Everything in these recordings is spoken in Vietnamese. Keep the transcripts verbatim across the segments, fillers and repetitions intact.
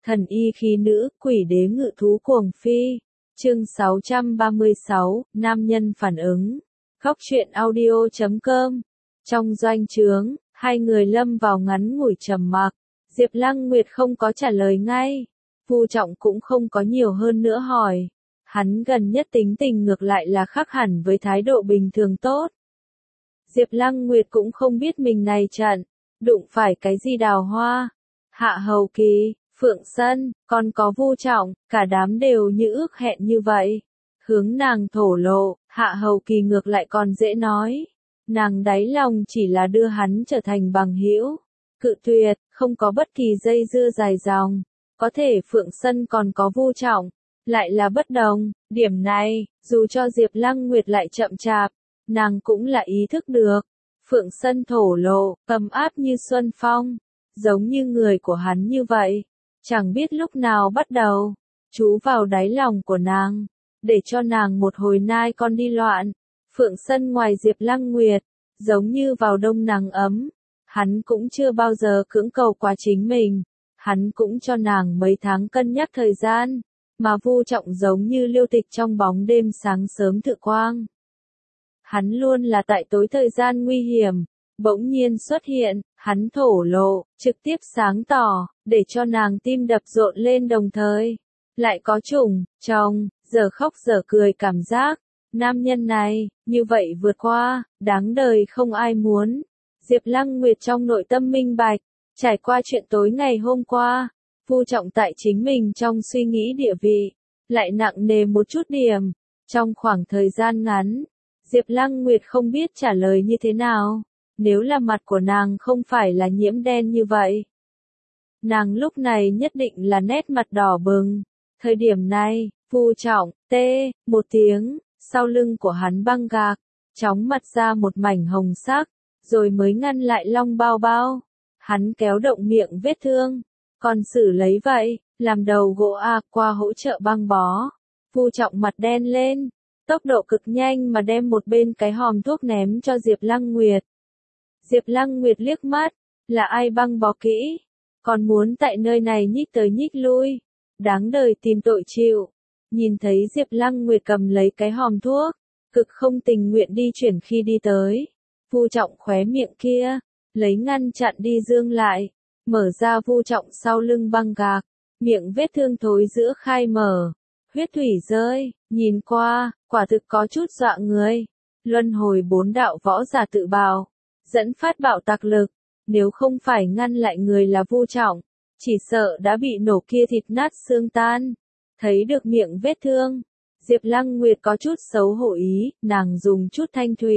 Thần y khí nữ, quỷ đế ngự thú cuồng phi. Chương sáu trăm ba mươi sáu, nam nhân phản ứng. Góc truyện audio chấm com. Trong doanh trướng, hai người lâm vào ngắn ngủi trầm mặc. Diệp Lăng Nguyệt không có trả lời ngay. Vu Trọng cũng không có nhiều hơn nữa hỏi. Hắn gần nhất tính tình ngược lại là khác hẳn với thái độ bình thường tốt. Diệp Lăng Nguyệt cũng không biết mình này trận, đụng phải cái gì đào hoa. Hạ Hầu Kỳ, Phượng Sân, còn có Vu Trọng, cả đám đều như ước hẹn như vậy. Hướng nàng thổ lộ, Hạ Hầu Kỳ ngược lại còn dễ nói. Nàng đáy lòng chỉ là đưa hắn trở thành bằng hữu. Cự tuyệt, không có bất kỳ dây dưa dài dòng. Có thể Phượng Sân còn có Vu Trọng, lại là bất đồng. Điểm này, dù cho Diệp Lăng Nguyệt lại chậm chạp, nàng cũng là ý thức được. Phượng Sân thổ lộ, ấm áp như xuân phong, giống như người của hắn như vậy. Chẳng biết lúc nào bắt đầu, chú vào đáy lòng của nàng, để cho nàng một hồi nai con đi loạn. Phượng Sân ngoài Diệp Lăng Nguyệt, giống như vào đông nắng ấm. Hắn cũng chưa bao giờ cưỡng cầu qua chính mình. Hắn cũng cho nàng mấy tháng cân nhắc thời gian, mà Vu Trọng giống như liêu tịch trong bóng đêm sáng sớm thự quang. Hắn luôn là tại tối thời gian nguy hiểm, bỗng nhiên xuất hiện, hắn thổ lộ, trực tiếp sáng tỏ, để cho nàng tim đập rộn lên đồng thời. Lại có chủng, chồng, giờ khóc giờ cười cảm giác, nam nhân này, như vậy vượt qua, đáng đời không ai muốn. Diệp Lăng Nguyệt trong nội tâm minh bạch, trải qua chuyện tối ngày hôm qua, Vu Trọng tại chính mình trong suy nghĩ địa vị, lại nặng nề một chút điểm. Trong khoảng thời gian ngắn, Diệp Lăng Nguyệt không biết trả lời như thế nào, nếu là mặt của nàng không phải là nhiễm đen như vậy. Nàng lúc này nhất định là nét mặt đỏ bừng. Thời điểm này, Vu Trọng, tê, một tiếng, sau lưng của hắn băng gạc, chóng mặt ra một mảnh hồng sắc, rồi mới ngăn lại long bao bao. Hắn kéo động miệng vết thương, còn xử lấy vậy, làm đầu gỗ a qua hỗ trợ băng bó. Vu Trọng mặt đen lên, tốc độ cực nhanh mà đem một bên cái hòm thuốc ném cho Diệp Lăng Nguyệt. Diệp Lăng Nguyệt liếc mắt, là ai băng bó kỹ, còn muốn tại nơi này nhích tới nhích lui, đáng đời tìm tội chịu. Nhìn thấy Diệp Lăng Nguyệt cầm lấy cái hòm thuốc, cực không tình nguyện đi chuyển khi đi tới. Vu Trọng khóe miệng kia, lấy ngăn chặn đi dương lại, mở ra Vu Trọng sau lưng băng gạc, miệng vết thương thối giữa khai mở, huyết thủy rơi, nhìn qua, quả thực có chút dọa người. Luân hồi bốn đạo võ giả tự bào, dẫn phát bạo tạc lực, nếu không phải ngăn lại người là Vu Trọng, chỉ sợ đã bị nổ kia thịt nát xương tan. Thấy được miệng vết thương, Diệp Lăng Nguyệt có chút xấu hổ ý, nàng dùng chút thanh thủy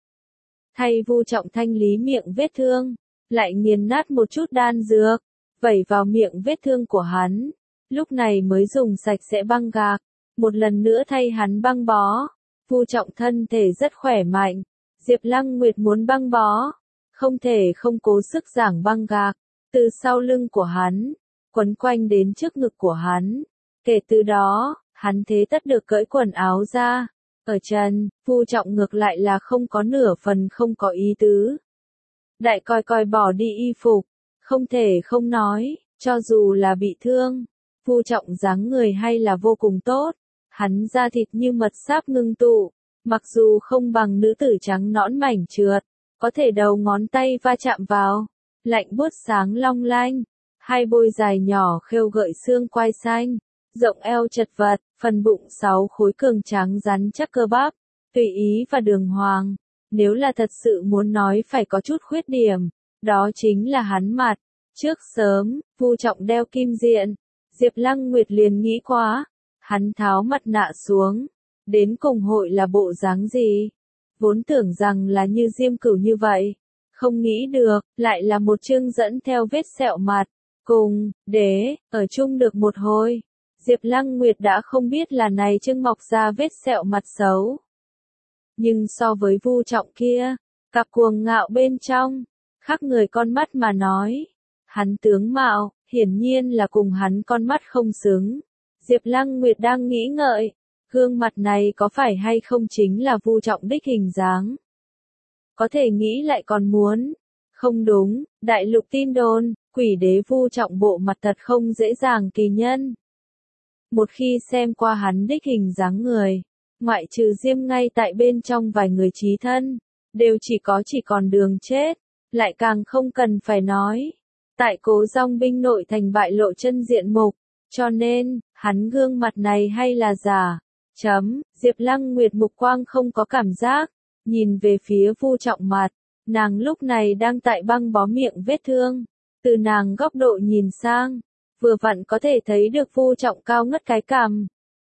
thay Vu Trọng thanh lý miệng vết thương, lại nghiền nát một chút đan dược, vẩy vào miệng vết thương của hắn, lúc này mới dùng sạch sẽ băng gạc, một lần nữa thay hắn băng bó. Vu Trọng thân thể rất khỏe mạnh, Diệp Lăng Nguyệt muốn băng bó, không thể không cố sức giảng băng gạc, từ sau lưng của hắn, quấn quanh đến trước ngực của hắn. Kể từ đó, hắn thế tất được cởi quần áo ra. Ở chân, Vu Trọng ngược lại là không có nửa phần không có ý tứ. Đại coi coi bỏ đi y phục, không thể không nói, cho dù là bị thương, Vu Trọng dáng người hay là vô cùng tốt, hắn da thịt như mật sáp ngưng tụ, mặc dù không bằng nữ tử trắng nõn mảnh trượt, có thể đầu ngón tay va chạm vào, lạnh buốt sáng long lanh, hai bôi dài nhỏ khêu gợi xương quai xanh, rộng eo chật vật, phần bụng sáu khối cường tráng rắn chắc cơ bắp, tùy ý và đường hoàng. Nếu là thật sự muốn nói phải có chút khuyết điểm, đó chính là hắn mặt. Trước sớm, Vu Trọng đeo kim diện, Diệp Lăng Nguyệt liền nghĩ quá, hắn tháo mặt nạ xuống, đến cùng hội là bộ dáng gì? Vốn tưởng rằng là như Diêm Cửu như vậy, không nghĩ được, lại là một chương dẫn theo vết sẹo mặt. Cùng, đế, ở chung được một hồi, Diệp Lăng Nguyệt đã không biết là này chương mọc ra vết sẹo mặt xấu. Nhưng so với Vu Trọng kia, cặp cuồng ngạo bên trong, khác người con mắt mà nói, hắn tướng mạo, hiển nhiên là cùng hắn con mắt không xứng. Diệp Lăng Nguyệt đang nghĩ ngợi, gương mặt này có phải hay không chính là Vu Trọng đích hình dáng. Có thể nghĩ lại còn muốn. Không đúng, đại lục tin đồn, Quỷ đế Vu Trọng bộ mặt thật không dễ dàng kỳ nhân. Một khi xem qua hắn đích hình dáng người, ngoại trừ Diêm ngay tại bên trong vài người chí thân, đều chỉ có chỉ còn đường chết, lại càng không cần phải nói. Tại Cố Dòng binh nội thành bại lộ chân diện mục, cho nên, hắn gương mặt này hay là giả. Chấm, Diệp Lăng Nguyệt mục quang không có cảm giác, nhìn về phía Vu Trọng mặt, nàng lúc này đang tại băng bó miệng vết thương, từ nàng góc độ nhìn sang, vừa vặn có thể thấy được Vu Trọng cao ngất cái cằm.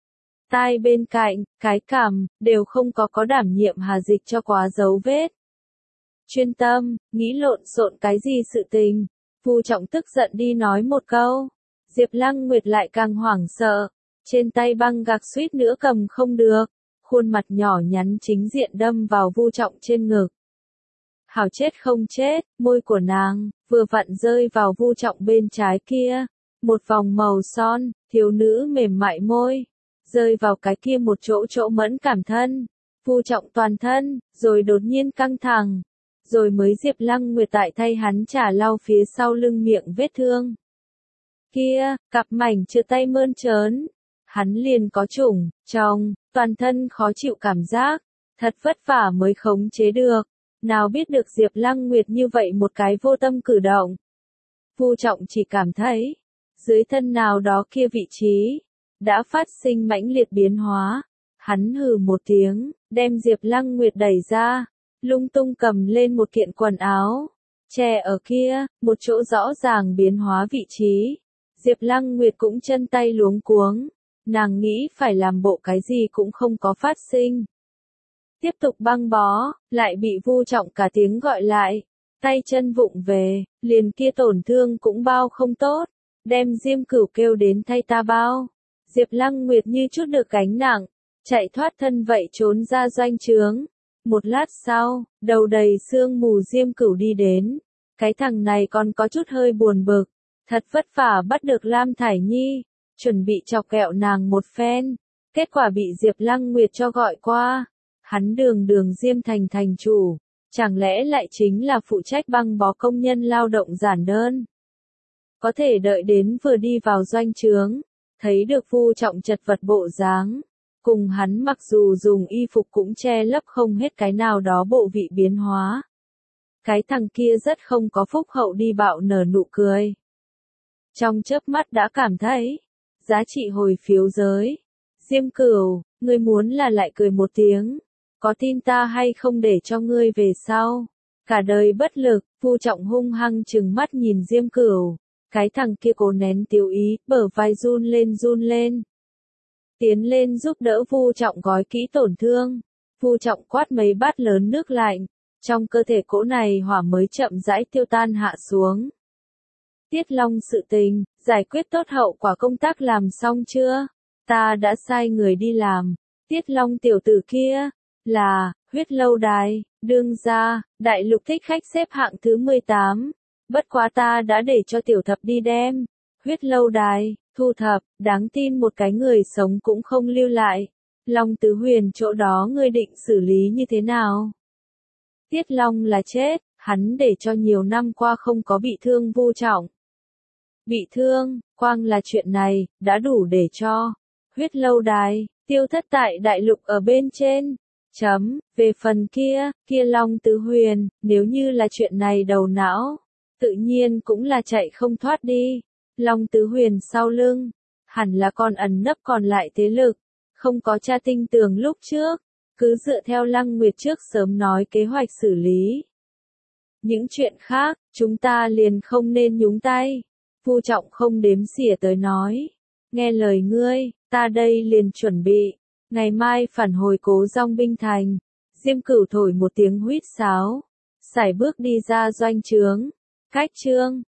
Tai bên cạnh, cái cằm, đều không có có đảm nhiệm hà dịch cho quá dấu vết. Chuyên tâm, nghĩ lộn xộn cái gì sự tình, Vu Trọng tức giận đi nói một câu, Diệp Lăng Nguyệt lại càng hoảng sợ, trên tay băng gạc suýt nữa cầm không được, khuôn mặt nhỏ nhắn chính diện đâm vào Vu Trọng trên ngực. Hảo chết không chết, môi của nàng, vừa vặn rơi vào Vu Trọng bên trái kia, một vòng màu son, thiếu nữ mềm mại môi, rơi vào cái kia một chỗ chỗ mẫn cảm thân, Vu Trọng toàn thân, rồi đột nhiên căng thẳng, rồi mới Diệp Lăng Nguyệt tại thay hắn trả lau phía sau lưng miệng vết thương. Kia, cặp mảnh chưa tay mơn trớn, hắn liền có chủng, trong, toàn thân khó chịu cảm giác, thật vất vả mới khống chế được, nào biết được Diệp Lăng Nguyệt như vậy một cái vô tâm cử động. Vu Trọng chỉ cảm thấy, dưới thân nào đó kia vị trí, đã phát sinh mãnh liệt biến hóa, hắn hừ một tiếng, đem Diệp Lăng Nguyệt đẩy ra, lung tung cầm lên một kiện quần áo, che ở kia, một chỗ rõ ràng biến hóa vị trí. Diệp Lăng Nguyệt cũng chân tay luống cuống, nàng nghĩ phải làm bộ cái gì cũng không có phát sinh. Tiếp tục băng bó, lại bị Vu Trọng cả tiếng gọi lại, tay chân vụng về, liền kia tổn thương cũng bao không tốt, đem Diêm Cửu kêu đến thay ta bao. Diệp Lăng Nguyệt như chút được gánh nặng, chạy thoát thân vậy trốn ra doanh trướng. Một lát sau, đầu đầy sương mù Diêm Cửu đi đến, cái thằng này còn có chút hơi buồn bực, thật vất vả bắt được Lam Thải Nhi, chuẩn bị chọc kẹo nàng một phen, kết quả bị Diệp Lăng Nguyệt cho gọi qua. Hắn đường đường Diêm thành thành chủ, chẳng lẽ lại chính là phụ trách băng bó công nhân lao động giản đơn. Có thể đợi đến vừa đi vào doanh trướng, thấy được Vu Trọng chật vật bộ dáng, cùng hắn mặc dù dùng y phục cũng che lấp không hết cái nào đó bộ vị biến hóa. Cái thằng kia rất không có phúc hậu đi bạo nở nụ cười. Trong chớp mắt đã cảm thấy, giá trị hồi phiếu giới. Diêm Cửu, ngươi muốn là lại cười một tiếng, có tin ta hay không để cho ngươi về sau. Cả đời bất lực, Vu Trọng hung hăng trừng mắt nhìn Diêm Cửu. Cái thằng kia cố nén tiêu ý, bờ vai run lên run lên. Tiến lên giúp đỡ Vu Trọng gói kỹ tổn thương. Vu Trọng quát mấy bát lớn nước lạnh, trong cơ thể cỗ này hỏa mới chậm rãi tiêu tan hạ xuống. Tiết Long sự tình, giải quyết tốt hậu quả công tác làm xong chưa? Ta đã sai người đi làm. Tiết Long tiểu tử kia, là, huyết lâu đài, đương gia, đại lục thích khách xếp hạng thứ mười tám. Bất quá ta đã để cho tiểu thập đi đem. Huyết lâu đài, thu thập, đáng tin một cái người sống cũng không lưu lại. Long Tứ Huyền chỗ đó ngươi định xử lý như thế nào? Tiết Long là chết, hắn để cho nhiều năm qua không có bị thương Vu Trọng. Bị thương, quang là chuyện này, đã đủ để cho huyết lâu đài, tiêu thất tại đại lục ở bên trên. Chấm, về phần kia, kia Long Tứ Huyền, nếu như là chuyện này đầu não, tự nhiên cũng là chạy không thoát đi. Long Tứ Huyền sau lưng, hẳn là còn ẩn nấp còn lại thế lực, không có tra tinh tường lúc trước, cứ dựa theo Lăng Nguyệt trước sớm nói kế hoạch xử lý. Những chuyện khác, chúng ta liền không nên nhúng tay. Vu Trọng không đếm xỉa tới nói, nghe lời ngươi, ta đây liền chuẩn bị, ngày mai phản hồi Cố Dòng binh thành. Diêm Cửu thổi một tiếng huýt sáo, sải bước đi ra doanh trướng. Cách chương